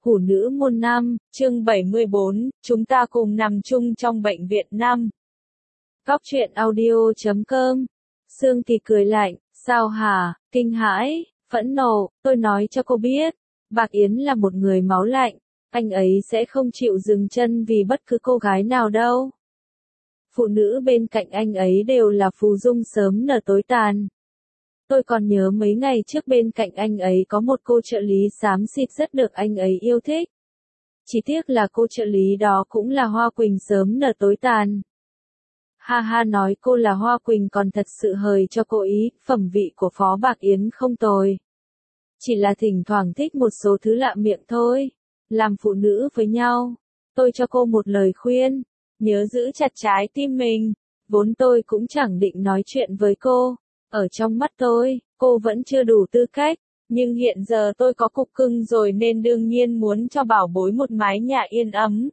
Hủ nữ môn nam, chương 74, chúng ta cùng nằm chung trong bệnh viện nam. Góc truyện audio.com. Sương thì cười lạnh, sao hả, kinh hãi, phẫn nộ, tôi nói cho cô biết, Bạc Yến là một người máu lạnh, anh ấy sẽ không chịu dừng chân vì bất cứ cô gái nào đâu. Phụ nữ bên cạnh anh ấy đều là phù dung sớm nở tối tàn. Tôi còn nhớ mấy ngày trước bên cạnh anh ấy có một cô trợ lý xám xịt rất được anh ấy yêu thích. Chỉ tiếc là cô trợ lý đó cũng là Hoa Quỳnh sớm nở tối tàn. Ha ha, nói cô là Hoa Quỳnh còn thật sự hời cho cô ý, phẩm vị của Phó Bạc Yến không tồi. Chỉ là thỉnh thoảng thích một số thứ lạ miệng thôi. Làm phụ nữ với nhau, tôi cho cô một lời khuyên, nhớ giữ chặt trái tim mình. Vốn tôi cũng chẳng định nói chuyện với cô. Ở trong mắt tôi, cô vẫn chưa đủ tư cách, nhưng hiện giờ tôi có cục cưng rồi nên đương nhiên muốn cho bảo bối một mái nhà yên ấm.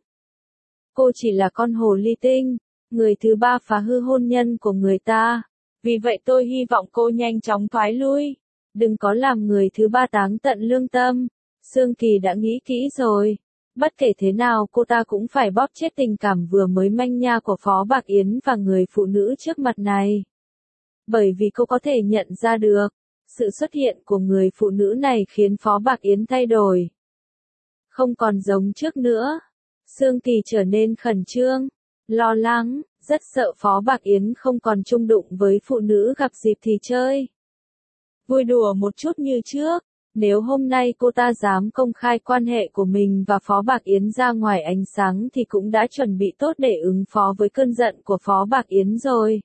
Cô chỉ là con hồ ly tinh, người thứ ba phá hư hôn nhân của người ta. Vì vậy tôi hy vọng cô nhanh chóng thoái lui, đừng có làm người thứ ba táng tận lương tâm. Sương Kỳ đã nghĩ kỹ rồi, bất kể thế nào cô ta cũng phải bóp chết tình cảm vừa mới manh nha của Phó Bạc Yến và người phụ nữ trước mặt này. Bởi vì cô có thể nhận ra được, sự xuất hiện của người phụ nữ này khiến Phó Bạc Yến thay đổi. Không còn giống trước nữa. Sương Kỳ trở nên khẩn trương, lo lắng, rất sợ Phó Bạc Yến không còn chung đụng với phụ nữ gặp dịp thì chơi. Vui đùa một chút như trước, nếu hôm nay cô ta dám công khai quan hệ của mình và Phó Bạc Yến ra ngoài ánh sáng thì cũng đã chuẩn bị tốt để ứng phó với cơn giận của Phó Bạc Yến rồi.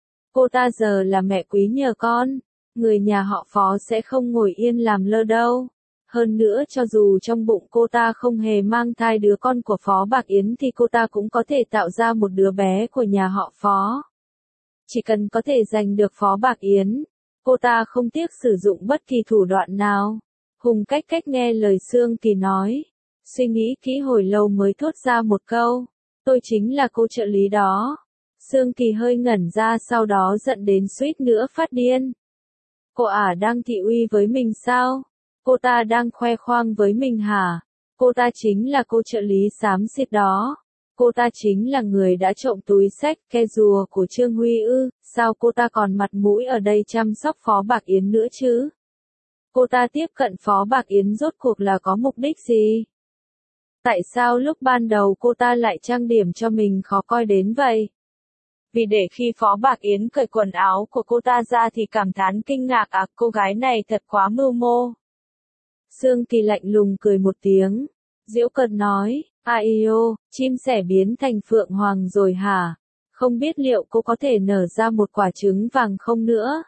Cô ta giờ là mẹ quý nhờ con, người nhà họ Phó sẽ không ngồi yên làm lơ đâu. Hơn nữa cho dù trong bụng cô ta không hề mang thai đứa con của Phó Bạc Yến thì cô ta cũng có thể tạo ra một đứa bé của nhà họ Phó. Chỉ cần có thể giành được Phó Bạc Yến, cô ta không tiếc sử dụng bất kỳ thủ đoạn nào. Hùng Cách Cách nghe lời Sương Kỳ nói, suy nghĩ kỹ hồi lâu mới thốt ra một câu, tôi chính là cô trợ lý đó. Sương Kỳ hơi ngẩn ra sau đó giận đến suýt nữa phát điên. Cô ả đang thị uy với mình sao? Cô ta đang khoe khoang với mình hả? Cô ta chính là cô trợ lý xám xịt đó. Cô ta chính là người đã trộm túi xách ke rùa của Trương Huy ư? Sao cô ta còn mặt mũi ở đây chăm sóc Phó Bạc Yến nữa chứ? Cô ta tiếp cận Phó Bạc Yến rốt cuộc là có mục đích gì? Tại sao lúc ban đầu cô ta lại trang điểm cho mình khó coi đến vậy? Vì để khi Phó Bạc Yến cởi quần áo của cô ta ra thì cảm thán kinh ngạc cô gái này thật quá mưu mô. Sương Kỳ lạnh lùng cười một tiếng, giễu cợt nói, ai ô, chim sẻ biến thành phượng hoàng rồi hả? Không biết liệu cô có thể nở ra một quả trứng vàng không nữa?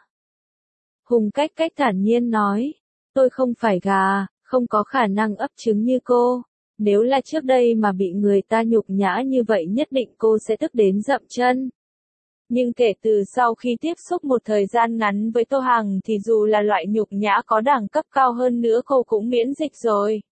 Hùng Cách Cách thản nhiên nói, tôi không phải gà, không có khả năng ấp trứng như cô. Nếu là trước đây mà bị người ta nhục nhã như vậy nhất định cô sẽ tức đến dậm chân. Nhưng kể từ sau khi tiếp xúc một thời gian ngắn với Tô Hằng thì dù là loại nhục nhã có đẳng cấp cao hơn nữa cô cũng miễn dịch rồi.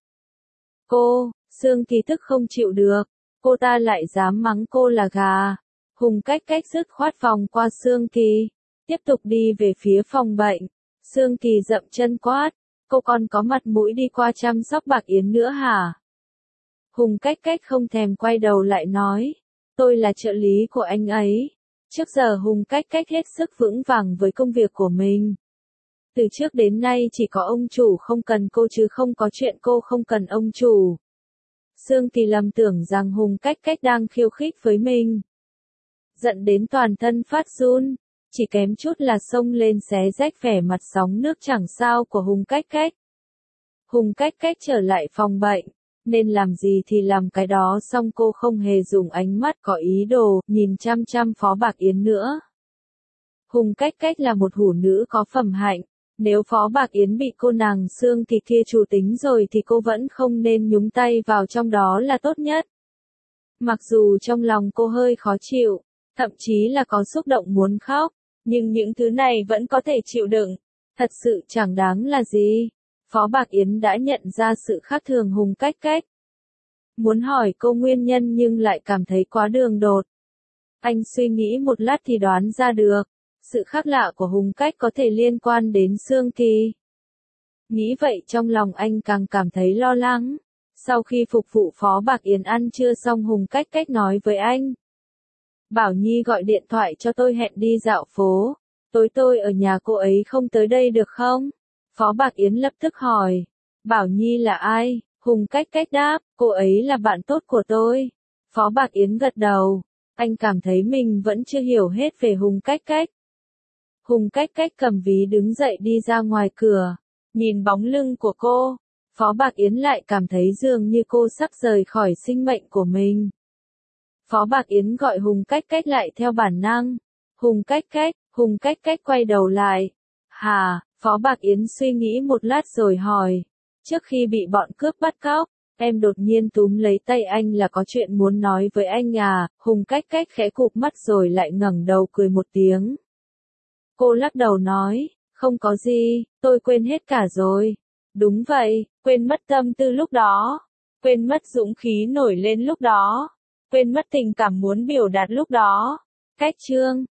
Cô, Sương Kỳ tức không chịu được, cô ta lại dám mắng cô là gà. Hùng Cách Cách dứt khoát vòng qua Sương Kỳ, tiếp tục đi về phía phòng bệnh. Sương Kỳ dậm chân quát, cô còn có mặt mũi đi qua chăm sóc Bạc Yến nữa hả? Hùng Cách Cách không thèm quay đầu lại nói, tôi là trợ lý của anh ấy. Trước giờ Hùng Cách Cách hết sức vững vàng với công việc của mình. Từ trước đến nay chỉ có ông chủ không cần cô chứ không có chuyện cô không cần ông chủ. Sương Kỳ lầm tưởng rằng Hùng Cách Cách đang khiêu khích với mình. Giận đến toàn thân phát run, chỉ kém chút là xông lên xé rách vẻ mặt sóng nước chẳng sao của Hùng Cách Cách. Hùng Cách Cách trở lại phòng bệnh. Nên làm gì thì làm cái đó, xong cô không hề dùng ánh mắt có ý đồ, nhìn chăm chăm Phó Bạc Yến nữa. Hùng Cách Cách là một hủ nữ có phẩm hạnh, nếu Phó Bạc Yến bị cô nàng Sương Kỳ kia chủ tính rồi thì cô vẫn không nên nhúng tay vào trong đó là tốt nhất. Mặc dù trong lòng cô hơi khó chịu, thậm chí là có xúc động muốn khóc, nhưng những thứ này vẫn có thể chịu đựng, thật sự chẳng đáng là gì. Phó Bạc Yến đã nhận ra sự khác thường Hùng Cách Cách. Muốn hỏi cô nguyên nhân nhưng lại cảm thấy quá đường đột. Anh suy nghĩ một lát thì đoán ra được, sự khác lạ của Hùng Cách có thể liên quan đến Sương Kỳ. Nghĩ vậy trong lòng anh càng cảm thấy lo lắng. Sau khi phục vụ Phó Bạc Yến ăn trưa xong Hùng Cách Cách nói với anh. Bảo Nhi gọi điện thoại cho tôi hẹn đi dạo phố. Tối tôi ở nhà cô ấy không tới đây được không? Phó Bạc Yến lập tức hỏi. Bảo Nhi là ai? Hùng Cách Cách đáp, cô ấy là bạn tốt của tôi. Phó Bạc Yến gật đầu. Anh cảm thấy mình vẫn chưa hiểu hết về Hùng Cách Cách. Hùng Cách Cách cầm ví đứng dậy đi ra ngoài cửa. Nhìn bóng lưng của cô, Phó Bạc Yến lại cảm thấy dường như cô sắp rời khỏi sinh mệnh của mình. Phó Bạc Yến gọi Hùng Cách Cách lại theo bản năng. Hùng Cách Cách quay đầu lại. Hà, Phó Bạc Yến suy nghĩ một lát rồi hỏi. Trước khi bị bọn cướp bắt cóc, em đột nhiên túm lấy tay anh là có chuyện muốn nói với anh à? Hùng Cách Cách khẽ cụp mắt rồi lại ngẩng đầu cười một tiếng. Cô lắc đầu nói, không có gì, tôi quên hết cả rồi. Đúng vậy, quên mất tâm tư lúc đó, quên mất dũng khí nổi lên lúc đó, quên mất tình cảm muốn biểu đạt lúc đó. Cách chương